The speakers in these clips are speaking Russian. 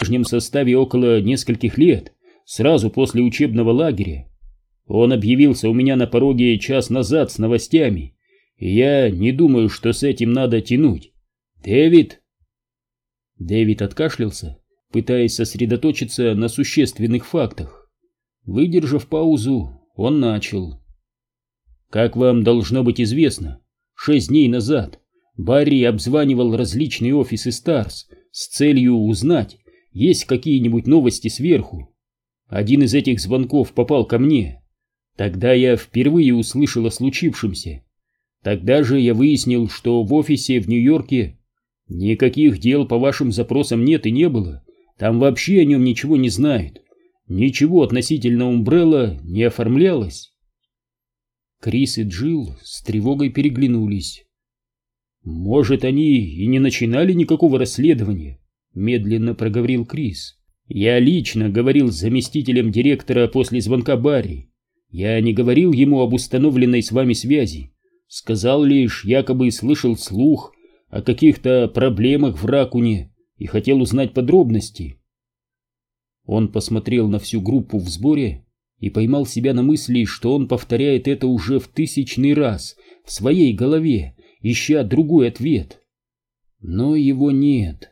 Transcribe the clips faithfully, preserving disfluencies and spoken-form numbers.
прежнем составе около нескольких лет, сразу после учебного лагеря. Он объявился у меня на пороге час назад с новостями, и я не думаю, что с этим надо тянуть. Дэвид?» Дэвид откашлялся, пытаясь сосредоточиться на существенных фактах. Выдержав паузу, он начал. «Как вам должно быть известно, шесть дней назад Барри обзванивал различные офисы Старс с целью узнать, есть какие-нибудь новости сверху. Один из этих звонков попал ко мне. Тогда я впервые услышал о случившемся. Тогда же я выяснил, что в офисе в Нью-Йорке никаких дел по вашим запросам нет и не было. Там вообще о нем ничего не знают. Ничего относительно Умбрелла не оформлялось». Крис и Джилл с тревогой переглянулись. «Может, они и не начинали никакого расследования?» — медленно проговорил Крис. «Я лично говорил с заместителем директора после звонка Барри. Я не говорил ему об установленной с вами связи. Сказал лишь, якобы слышал слух о каких-то проблемах в Ракуне и хотел узнать подробности». Он посмотрел на всю группу в сборе и поймал себя на мысли, что он повторяет это уже в тысячный раз в своей голове, ища другой ответ. Но его нет.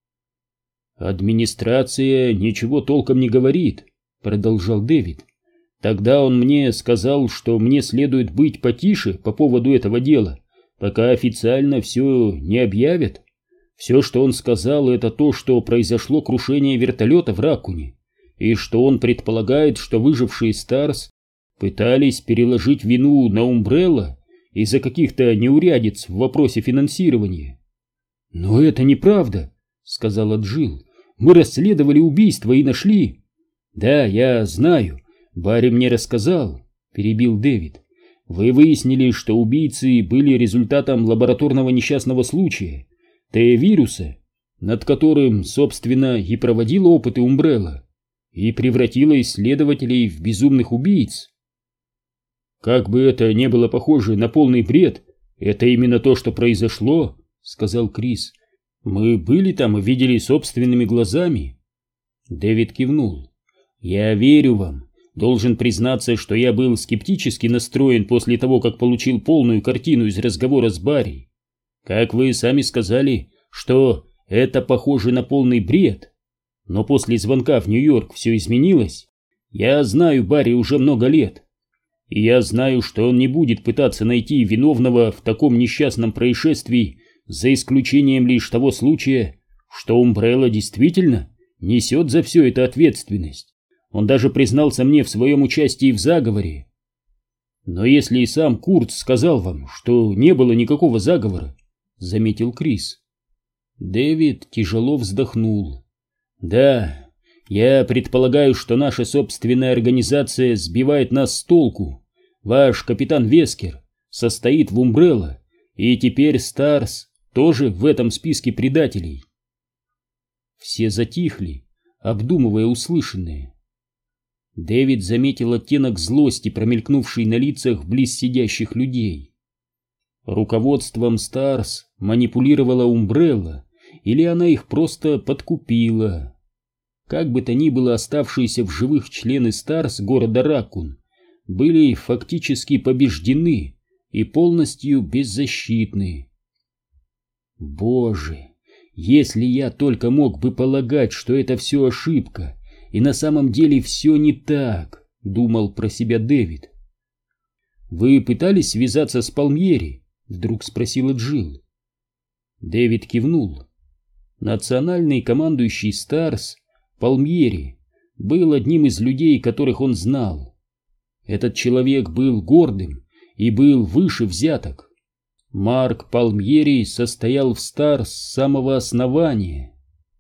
«Администрация ничего толком не говорит», — продолжал Дэвид. «Тогда он мне сказал, что мне следует быть потише по поводу этого дела, пока официально все не объявят. Все, что он сказал, это то, что произошло крушение вертолета в Ракуне, и что он предполагает, что выжившие Старс пытались переложить вину на Умбрелла из-за каких-то неурядиц в вопросе финансирования». «Но это неправда», — сказала Джилл. «Мы расследовали убийство и нашли...» «Да, я знаю, Барри мне рассказал», — перебил Дэвид. «Вы выяснили, что убийцы были результатом лабораторного несчастного случая, Т-вируса, над которым, собственно, и проводила опыты Умбрелла, и превратила исследователей в безумных убийц». «Как бы это ни было похоже на полный бред, это именно то, что произошло», — сказал Крис. «Мы были там и видели собственными глазами». Дэвид кивнул. «Я верю вам. Должен признаться, что я был скептически настроен после того, как получил полную картину из разговора с Барри. Как вы сами сказали, что это похоже на полный бред. Но после звонка в Нью-Йорк все изменилось. Я знаю Барри уже много лет. И я знаю, что он не будет пытаться найти виновного в таком несчастном происшествии, за исключением лишь того случая, что Умбрелла действительно несет за все это ответственность. Он даже признался мне в своем участии в заговоре. Но если и сам Курт сказал вам, что не было никакого заговора, — заметил Крис. Дэвид тяжело вздохнул. «Да, я предполагаю, что наша собственная организация сбивает нас с толку. Ваш капитан Вескер состоит в Умбрелла, и теперь Старс тоже в этом списке предателей». Все затихли, обдумывая услышанное. Дэвид заметил оттенок злости, промелькнувший на лицах близ сидящих людей. Руководством Старс манипулировала Умбрелла, или она их просто подкупила. Как бы то ни было, оставшиеся в живых члены Старс города Ракун были фактически побеждены и полностью беззащитны. Боже, если я только мог бы полагать, что это все ошибка, и на самом деле все не так, — думал про себя Дэвид. «Вы пытались связаться с Палмьери?» — вдруг спросила Джилл. Дэвид кивнул. Национальный командующий Старс Палмьери был одним из людей, которых он знал. Этот человек был гордым и был выше взяток. Марк Палмьери состоял в Старс с самого основания.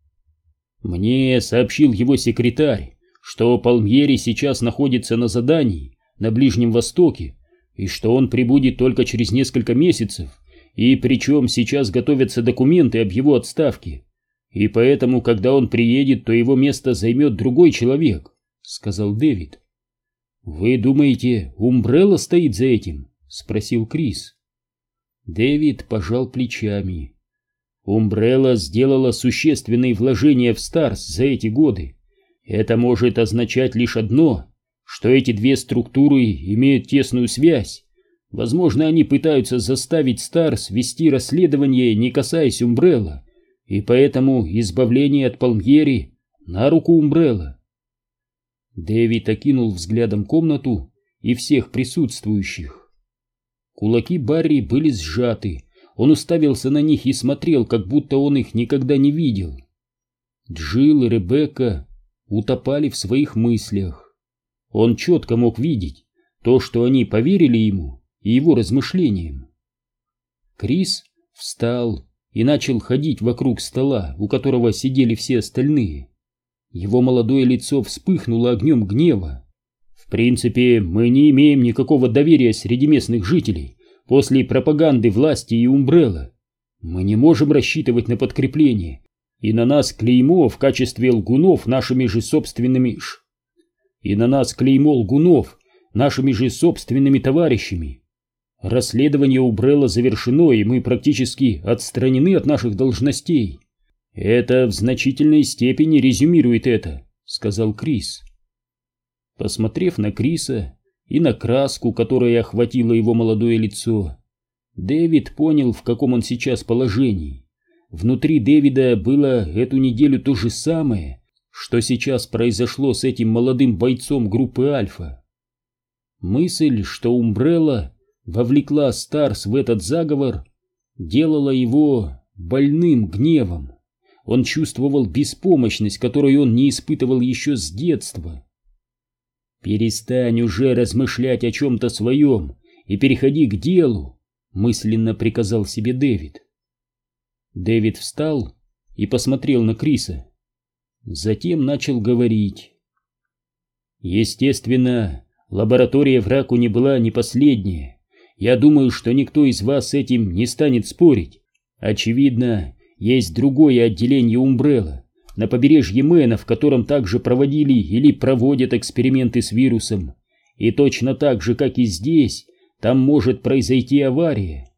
«Мне сообщил его секретарь, что Палмьери сейчас находится на задании на Ближнем Востоке и что он прибудет только через несколько месяцев, и причем сейчас готовятся документы об его отставке, и поэтому, когда он приедет, то его место займет другой человек», — сказал Дэвид. «Вы думаете, Умбрелла стоит за этим?» — спросил Крис. Дэвид пожал плечами. Умбрелла сделала существенные вложения в Старс за эти годы. Это может означать лишь одно, что эти две структуры имеют тесную связь. Возможно, они пытаются заставить Старс вести расследование, не касаясь Умбрелла, и поэтому избавление от Палмьери на руку Умбрелла. Дэвид окинул взглядом комнату и всех присутствующих. Кулаки Барри были сжаты, он уставился на них и смотрел, как будто он их никогда не видел. Джилл и Ребекка утопали в своих мыслях. Он четко мог видеть то, что они поверили ему и его размышлениям. Крис встал и начал ходить вокруг стола, у которого сидели все остальные. Его молодое лицо вспыхнуло огнем гнева. В принципе, мы не имеем никакого доверия среди местных жителей после пропаганды власти и Умбрелла. Мы не можем рассчитывать на подкрепление, и на нас клеймо в качестве лгунов нашими же собственными ш... и на нас клеймо лгунов нашими же собственными товарищами. Расследование Умбрелла завершено, и мы практически отстранены от наших должностей. Это в значительной степени резюмирует это, сказал Крис. Посмотрев на Криса и на краску, которая охватила его молодое лицо, Дэвид понял, в каком он сейчас положении. Внутри Дэвида было эту неделю то же самое, что сейчас произошло с этим молодым бойцом группы Альфа. Мысль, что Умбрелла вовлекла Старс в этот заговор, делала его больным гневом. Он чувствовал беспомощность, которую он не испытывал еще с детства. «Перестань уже размышлять о чем-то своем и переходи к делу», — мысленно приказал себе Дэвид. Дэвид встал и посмотрел на Криса. Затем начал говорить. «Естественно, лаборатория в Ракуне была не последняя. Я думаю, что никто из вас с этим не станет спорить. Очевидно, есть другое отделение Умбрелла на побережье Мэна, в котором также проводили или проводят эксперименты с вирусом. И точно так же, как и здесь, там может произойти авария».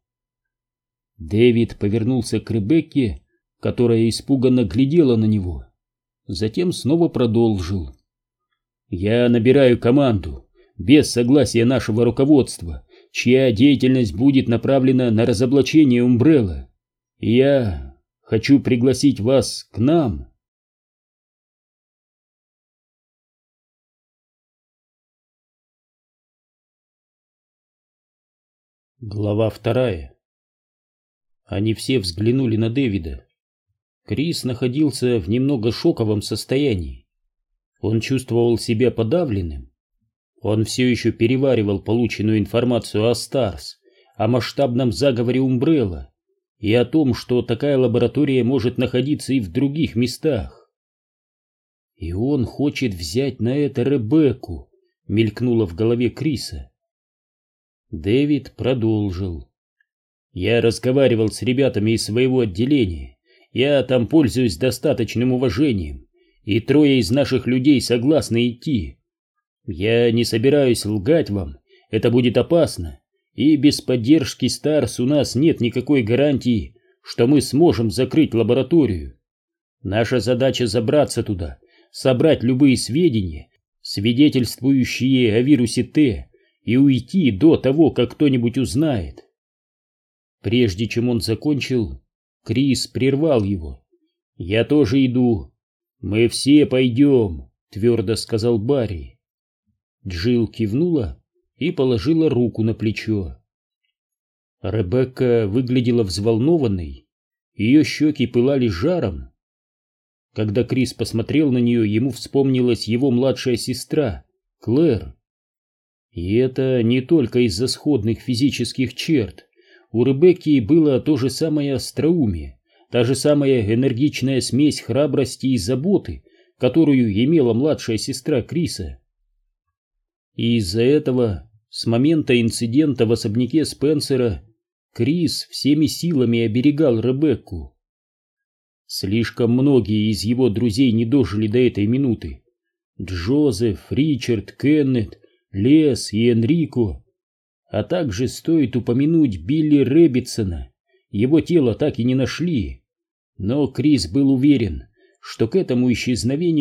Дэвид повернулся к Ребекке, которая испуганно глядела на него. Затем снова продолжил. «Я набираю команду, без согласия нашего руководства, чья деятельность будет направлена на разоблачение Умбрелла. И я хочу пригласить вас к нам». Глава вторая. Они все взглянули на Дэвида. Крис находился в немного шоковом состоянии. Он чувствовал себя подавленным. Он все еще переваривал полученную информацию о Старс, о масштабном заговоре Умбрелла и о том, что такая лаборатория может находиться и в других местах. «И он хочет взять на это Ребекку», — мелькнуло в голове Криса. Дэвид продолжил. «Я разговаривал с ребятами из своего отделения. Я там пользуюсь достаточным уважением, и трое из наших людей согласны идти. Я не собираюсь лгать вам, это будет опасно, и без поддержки Старс у нас нет никакой гарантии, что мы сможем закрыть лабораторию. Наша задача забраться туда, собрать любые сведения, свидетельствующие о вирусе Т, и уйти до того, как кто-нибудь узнает». Прежде чем он закончил, Крис прервал его. «Я тоже иду. Мы все пойдем», — твердо сказал Барри. Джилл кивнула и положила руку на плечо. Ребекка выглядела взволнованной, ее щеки пылали жаром. Когда Крис посмотрел на нее, ему вспомнилась его младшая сестра, Клэр. И это не только из-за сходных физических черт. У Ребекки было то же самое остроумие, та же самая энергичная смесь храбрости и заботы, которую имела младшая сестра Криса. И из-за этого, с момента инцидента в особняке Спенсера, Крис всеми силами оберегал Ребекку. Слишком многие из его друзей не дожили до этой минуты. Джозеф, Ричард, Кеннет, Лес и Энрико. А также стоит упомянуть Билли Рэббитсона. Его тело так и не нашли, Но Крис был уверен, что к этому исчезновению